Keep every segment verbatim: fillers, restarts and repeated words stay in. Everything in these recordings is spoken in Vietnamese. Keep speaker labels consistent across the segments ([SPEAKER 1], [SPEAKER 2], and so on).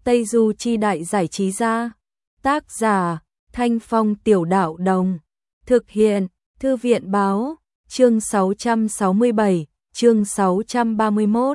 [SPEAKER 1] Tây Du Chi Đại Giải Trí Gia. Tác giả Thanh Phong Tiểu Đạo Đồng. Thực hiện Thư viện Báo. Chương sáu trăm sáu mươi bảy, chương sáu trăm ba mươi mốt.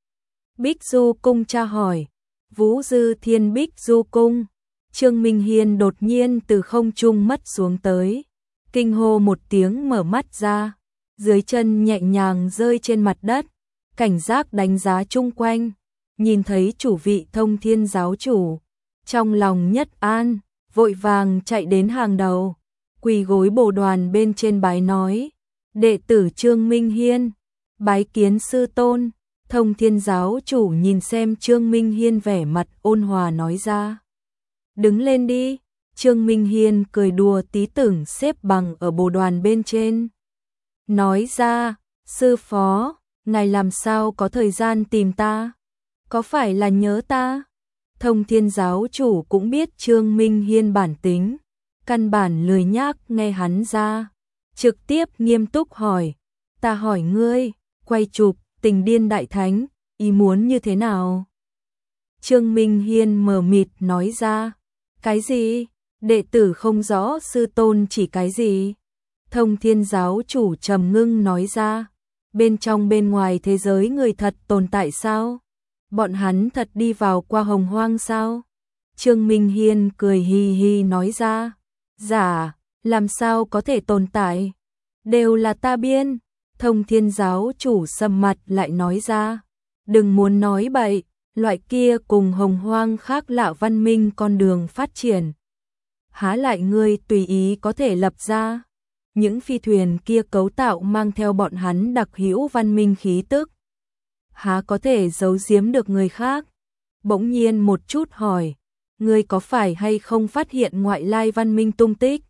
[SPEAKER 1] Bích Du Cung tra hỏi. Vũ Dư Thiên Bích Du Cung. Trương Minh Hiên đột nhiên từ không trung mất xuống tới. Kinh hô một tiếng mở mắt ra. Dưới chân nhẹ nhàng rơi trên mặt đất. Cảnh giác đánh giá chung quanh. Nhìn thấy chủ vị Thông Thiên giáo chủ. Trong lòng nhất an, vội vàng chạy đến hàng đầu. Quỳ gối bồ đoàn bên trên bái nói. Đệ tử Trương Minh Hiên, bái kiến sư tôn. Thông Thiên giáo chủ nhìn xem Trương Minh Hiên vẻ mặt ôn hòa nói ra. Đứng lên đi. Trương Minh Hiên cười đùa tí tưởng xếp bằng ở bồ đoàn bên trên. Nói ra, sư phó, ngài làm sao có thời gian tìm ta? Có phải là nhớ ta? Thông Thiên giáo chủ cũng biết Trương Minh Hiên bản tính. Căn bản lười nhác nghe hắn ra. Trực tiếp nghiêm túc hỏi. Ta hỏi ngươi, quay chụp Tình Điên Đại Thánh, ý muốn như thế nào? Trương Minh Hiên mờ mịt nói ra. Cái gì? Đệ tử không rõ sư tôn chỉ cái gì? Thông Thiên giáo chủ trầm ngưng nói ra. Bên trong bên ngoài thế giới người thật tồn tại sao? Bọn hắn thật đi vào qua hồng hoang sao? Trương Minh Hiên cười hi hi nói ra. Giả, làm sao có thể tồn tại? Đều là ta biên. Thông Thiên giáo chủ sầm mặt lại nói ra. Đừng muốn nói bậy, loại kia cùng hồng hoang khác lạ văn minh con đường phát triển. Há lại ngươi tùy ý có thể lập ra. Những phi thuyền kia cấu tạo mang theo bọn hắn đặc hữu văn minh khí tức. Há có thể giấu giếm được người khác? Bỗng nhiên một chút hỏi. Ngươi có phải hay không phát hiện ngoại lai văn minh tung tích?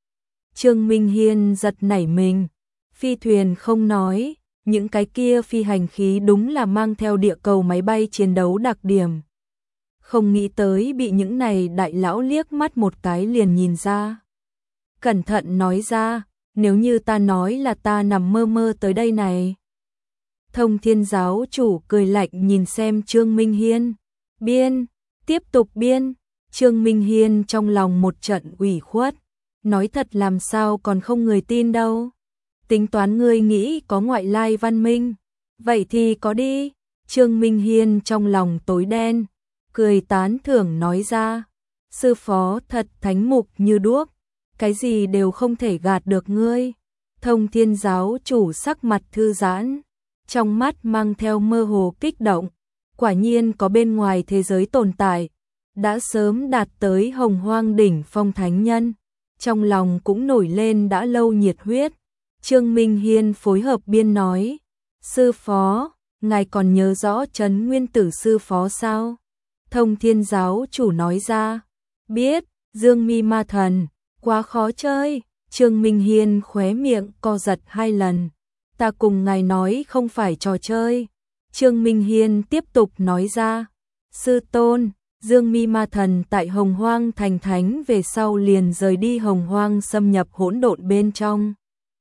[SPEAKER 1] Trương Minh Hiên giật nảy mình. Phi thuyền không nói, những cái kia phi hành khí đúng là mang theo địa cầu máy bay chiến đấu đặc điểm. Không nghĩ tới bị những này đại lão liếc mắt một cái liền nhìn ra. Cẩn thận nói ra, nếu như ta nói là ta nằm mơ mơ tới đây này. Thông Thiên giáo chủ cười lạnh nhìn xem Trương Minh Hiên. Biên, tiếp tục biên. Trương Minh Hiên trong lòng một trận ủy khuất. Nói thật làm sao còn không người tin đâu. Tính toán ngươi nghĩ có ngoại lai văn minh. Vậy thì có đi. Trương Minh Hiên trong lòng tối đen. Cười tán thưởng nói ra. Sư phó thật thánh mục như đuốc. Cái gì đều không thể gạt được ngươi. Thông Thiên giáo chủ sắc mặt thư giãn. Trong mắt mang theo mơ hồ kích động. Quả nhiên có bên ngoài thế giới tồn tại. Đã sớm đạt tới hồng hoang đỉnh phong thánh nhân. Trong lòng cũng nổi lên đã lâu nhiệt huyết. Trương Minh Hiên phối hợp biên nói. Sư phó, ngài còn nhớ rõ Trấn Nguyên Tử sư phó sao? Thông Thiên giáo chủ nói ra. Biết, Dương Mi Ma Thần, quá khó chơi. Trương Minh Hiên khóe miệng co giật hai lần. Ta cùng ngài nói không phải trò chơi. Trương Minh Hiên tiếp tục nói ra. Sư tôn, Dương Mi Ma Thần tại Hồng Hoang thành thánh về sau liền rời đi Hồng Hoang xâm nhập hỗn độn bên trong.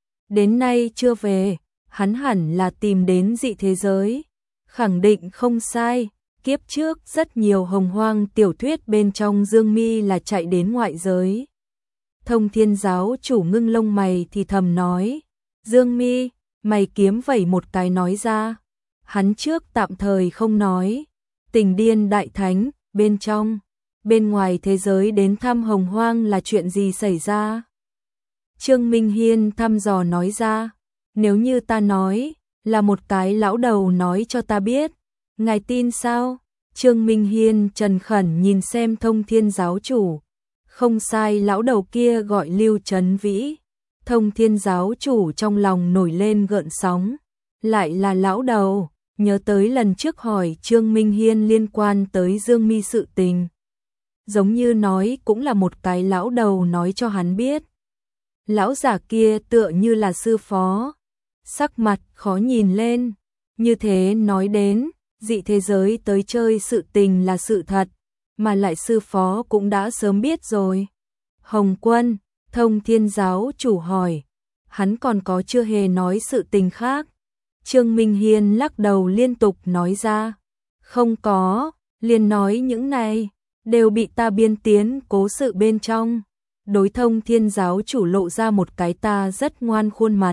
[SPEAKER 1] Đến nay chưa về, hắn hẳn là tìm đến dị thế giới. Khẳng định không sai, kiếp trước rất nhiều Hồng Hoang tiểu thuyết bên trong Dương Mi là chạy đến ngoại giới. Thông Thiên giáo chủ ngưng lông mày thì thầm nói. Dương Mi, mày kiếm vẩy một cái nói ra. Hắn trước tạm thời không nói. Tình Điên Đại Thánh, bên trong, bên ngoài thế giới đến thăm Hồng Hoang là chuyện gì xảy ra? Trương Minh Hiên thăm dò nói ra. Nếu như ta nói, là một cái lão đầu nói cho ta biết. Ngài tin sao? Trương Minh Hiên trần khẩn nhìn xem Thông Thiên giáo chủ. Không sai, lão đầu kia gọi Lưu Trấn Vĩ. Thông Thiên giáo chủ trong lòng nổi lên gợn sóng. Lại là lão đầu, nhớ tới lần trước hỏi Trương Minh Hiên liên quan tới Dương Mi sự tình. Giống như nói cũng là một cái lão đầu nói cho hắn biết. Lão giả kia tựa như là sư phó. Sắc mặt khó nhìn lên. Như thế nói đến, dị thế giới tới chơi sự tình là sự thật. Mà lại sư phó cũng đã sớm biết rồi. Hồng Quân, Thông Thiên giáo chủ hỏi. Hắn còn có chưa hề nói sự tình khác. Trương Minh Hiên lắc đầu liên tục nói ra. Không có, liền nói những này, đều bị ta biên tiến cố sự bên trong. Đối Thông Thiên giáo chủ lộ ra một cái ta rất ngoan khuôn mặt.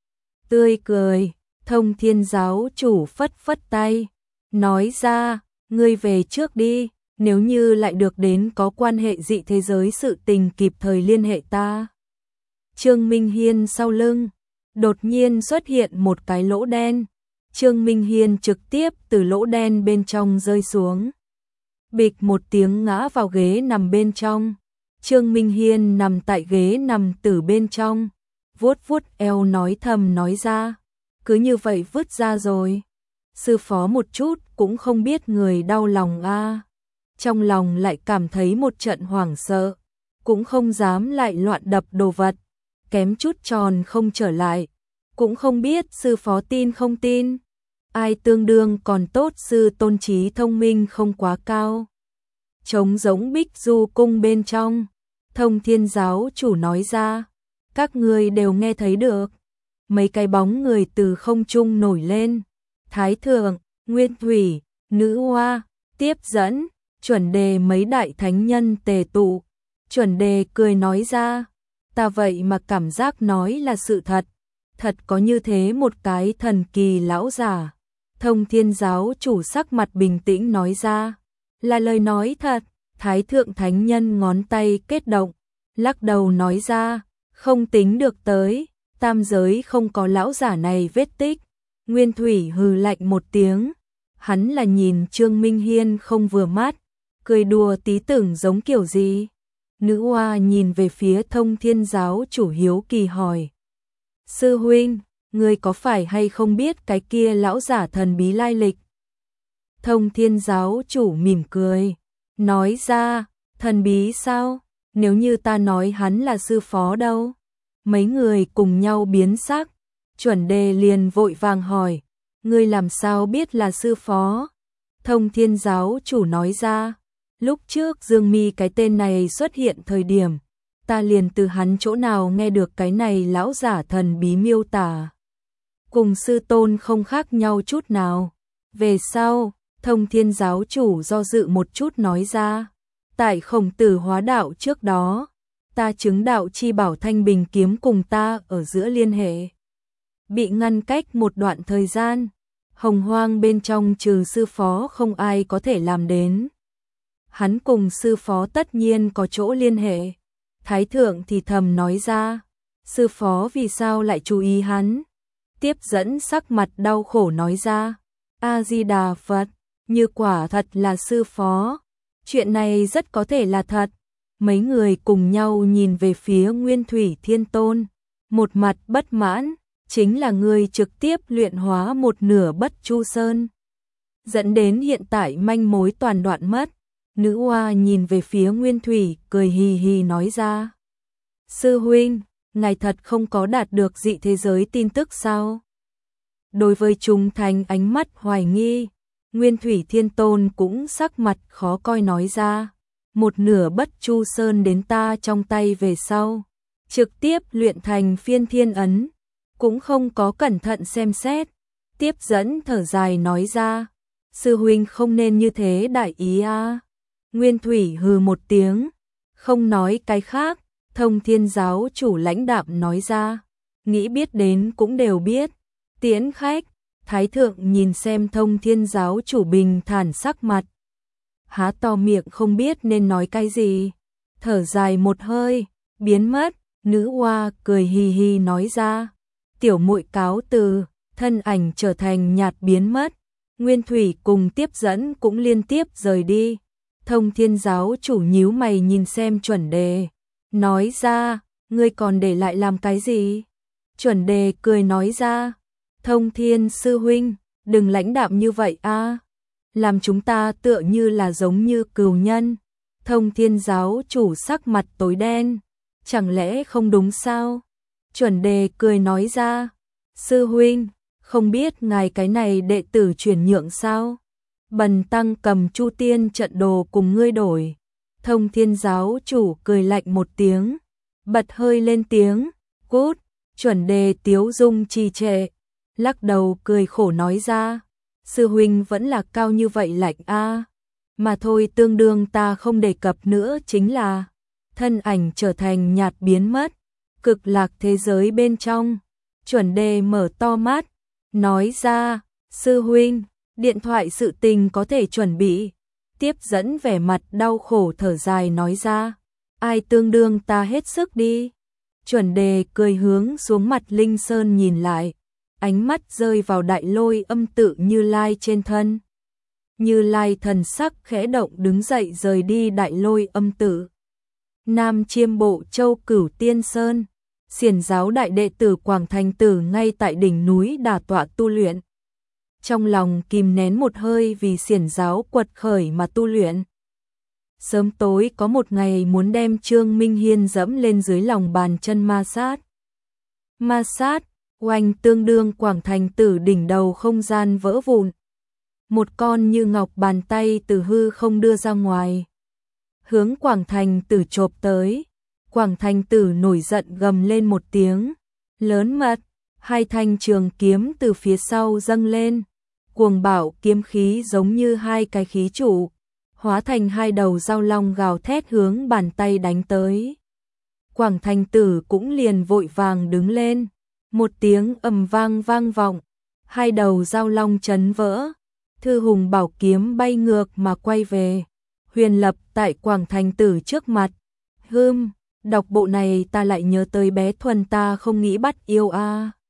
[SPEAKER 1] Tươi cười, Thông Thiên giáo chủ phất phất tay, nói ra, ngươi về trước đi, nếu như lại được đến có quan hệ dị thế giới sự tình kịp thời liên hệ ta. Trương Minh Hiên sau lưng, đột nhiên xuất hiện một cái lỗ đen. Trương Minh Hiên trực tiếp từ lỗ đen bên trong rơi xuống. Bịch một tiếng ngã vào ghế nằm bên trong. Trương Minh Hiên nằm tại ghế nằm từ bên trong, vuốt vuốt eo nói thầm nói ra, cứ như vậy vứt ra rồi. Sư phó một chút cũng không biết người đau lòng a. Trong lòng lại cảm thấy một trận hoảng sợ, cũng không dám lại loạn đập đồ vật, kém chút tròn không trở lại, cũng không biết sư phó tin không tin. Ai tương đương còn tốt, sư tôn trí thông minh không quá cao. Trống giống Bích Du cung bên trong, Thông Thiên giáo chủ nói ra, các ngươi đều nghe thấy được. Mấy cái bóng người từ không trung nổi lên, Thái Thượng, Nguyên Thủy, Nữ Hoa, tiếp dẫn, Chuẩn Đề mấy đại thánh nhân tề tụ. Chuẩn Đề cười nói ra, ta vậy mà cảm giác nói là sự thật, thật có như thế một cái thần kỳ lão giả. Thông Thiên giáo chủ sắc mặt bình tĩnh nói ra, là lời nói thật. Thái Thượng thánh nhân ngón tay kết động, lắc đầu nói ra, không tính được tới, tam giới không có lão giả này vết tích. Nguyên Thủy hừ lạnh một tiếng, hắn là nhìn Trương Minh Hiên không vừa mắt, cười đùa tí tưởng giống kiểu gì. Nữ Hoa nhìn về phía Thông Thiên giáo chủ hiếu kỳ hỏi, sư huynh, ngươi có phải hay không biết cái kia lão giả thần bí lai lịch? Thông Thiên giáo chủ mỉm cười, nói ra, thần bí sao? Nếu như ta nói hắn là sư phó đâu? Mấy người cùng nhau biến sắc. Chuẩn Đề liền vội vàng hỏi, ngươi làm sao biết là sư phó? Thông Thiên giáo chủ nói ra, lúc trước Dương Mi cái tên này xuất hiện thời điểm, ta liền từ hắn chỗ nào nghe được cái này lão giả thần bí miêu tả. Cùng sư tôn không khác nhau chút nào. Về sau, Thông Thiên giáo chủ do dự một chút nói ra, tại Khổng Tử hóa đạo trước đó, ta chứng đạo chi bảo Thanh Bình kiếm cùng ta ở giữa liên hệ. Bị ngăn cách một đoạn thời gian, hồng hoang bên trong trừ sư phó không ai có thể làm đến. Hắn cùng sư phó tất nhiên có chỗ liên hệ. Thái Thượng thì thầm nói ra, sư phó vì sao lại chú ý hắn? Tiếp dẫn sắc mặt đau khổ nói ra, A-di-đà Phật, như quả thật là sư phó, chuyện này rất có thể là thật. Mấy người cùng nhau nhìn về phía Nguyên Thủy Thiên Tôn, một mặt bất mãn, chính là người trực tiếp luyện hóa một nửa Bất Chu Sơn, dẫn đến hiện tại manh mối toàn đoạn mất. Nữ Hoa nhìn về phía Nguyên Thủy, cười hì hì nói ra, sư huynh, ngài thật không có đạt được dị thế giới tin tức sao? Đối với chúng thành ánh mắt hoài nghi, Nguyên Thủy Thiên Tôn cũng sắc mặt khó coi nói ra, một nửa Bất Chu Sơn đến ta trong tay về sau, trực tiếp luyện thành phiên thiên ấn, cũng không có cẩn thận xem xét. Tiếp dẫn thở dài nói ra, sư huynh không nên như thế đại ý a. Nguyên Thủy hừ một tiếng, không nói cái khác. Thông Thiên giáo chủ lãnh đạm nói ra, nghĩ biết đến cũng đều biết, tiễn khách. Thái Thượng nhìn xem Thông Thiên giáo chủ bình thản sắc mặt, há to miệng không biết nên nói cái gì, thở dài một hơi, biến mất. Nữ Hoa cười hì hì nói ra, tiểu muội cáo từ, thân ảnh trở thành nhạt biến mất. Nguyên Thủy cùng tiếp dẫn cũng liên tiếp rời đi. Thông Thiên giáo chủ nhíu mày nhìn xem Chuẩn Đề, nói ra, ngươi còn để lại làm cái gì? Chuẩn Đề cười nói ra, Thông Thiên sư huynh, đừng lãnh đạm như vậy a, làm chúng ta tựa như là giống như cừu nhân. Thông Thiên giáo chủ sắc mặt tối đen, chẳng lẽ không đúng sao? Chuẩn Đề cười nói ra, sư huynh, không biết ngài cái này đệ tử chuyển nhượng sao? Bần tăng cầm Chu Tiên trận đồ cùng ngươi đổi. Thông Thiên giáo chủ cười lạnh một tiếng, bật hơi lên tiếng, cút. Chuẩn Đề tiếu dung trì trệ, lắc đầu cười khổ nói ra, sư huynh vẫn là cao như vậy lạnh a. mà thôi, tương đương ta không đề cập nữa chính là thân ảnh trở thành nhạt biến mất, cực lạc thế giới bên trong. Chuẩn Đề mở to mắt, nói ra, sư huynh, điện thoại sự tình có thể chuẩn bị. Tiếp dẫn vẻ mặt đau khổ thở dài nói ra, ai tương đương ta hết sức đi. Chuẩn Đề cười hướng xuống mặt Linh Sơn nhìn lại, ánh mắt rơi vào đại lôi âm tự Như Lai trên thân. Như Lai thần sắc khẽ động đứng dậy rời đi đại lôi âm tự. Nam Chiêm Bộ Châu Cửu Tiên Sơn, xiển giáo đại đệ tử Quảng Thành Tử ngay tại đỉnh núi đả tọa tu luyện. Trong lòng kìm nén một hơi vì xiển giáo quật khởi mà tu luyện. Sớm tối có một ngày muốn đem Trương Minh Hiên dẫm lên dưới lòng bàn chân ma sát. Ma sát, oanh tương đương Quảng Thành Tử đỉnh đầu không gian vỡ vụn. Một con như ngọc bàn tay từ hư không đưa ra ngoài, hướng Quảng Thành Tử chộp tới. Quảng Thành Tử nổi giận gầm lên một tiếng lớn mật, hai thanh trường kiếm từ phía sau dâng lên, cuồng bạo kiếm khí giống như hai cái khí trụ, hóa thành hai đầu dao long gào thét hướng bàn tay đánh tới. Quảng Thành Tử cũng liền vội vàng đứng lên, một tiếng ầm vang vang vọng, hai đầu dao long chấn vỡ, thư hùng bảo kiếm bay ngược mà quay về, huyền lập tại Quảng Thành Tử trước mặt. Hưm, đọc bộ này ta lại nhớ tới bé Thuần ta không nghĩ bắt yêu a. À.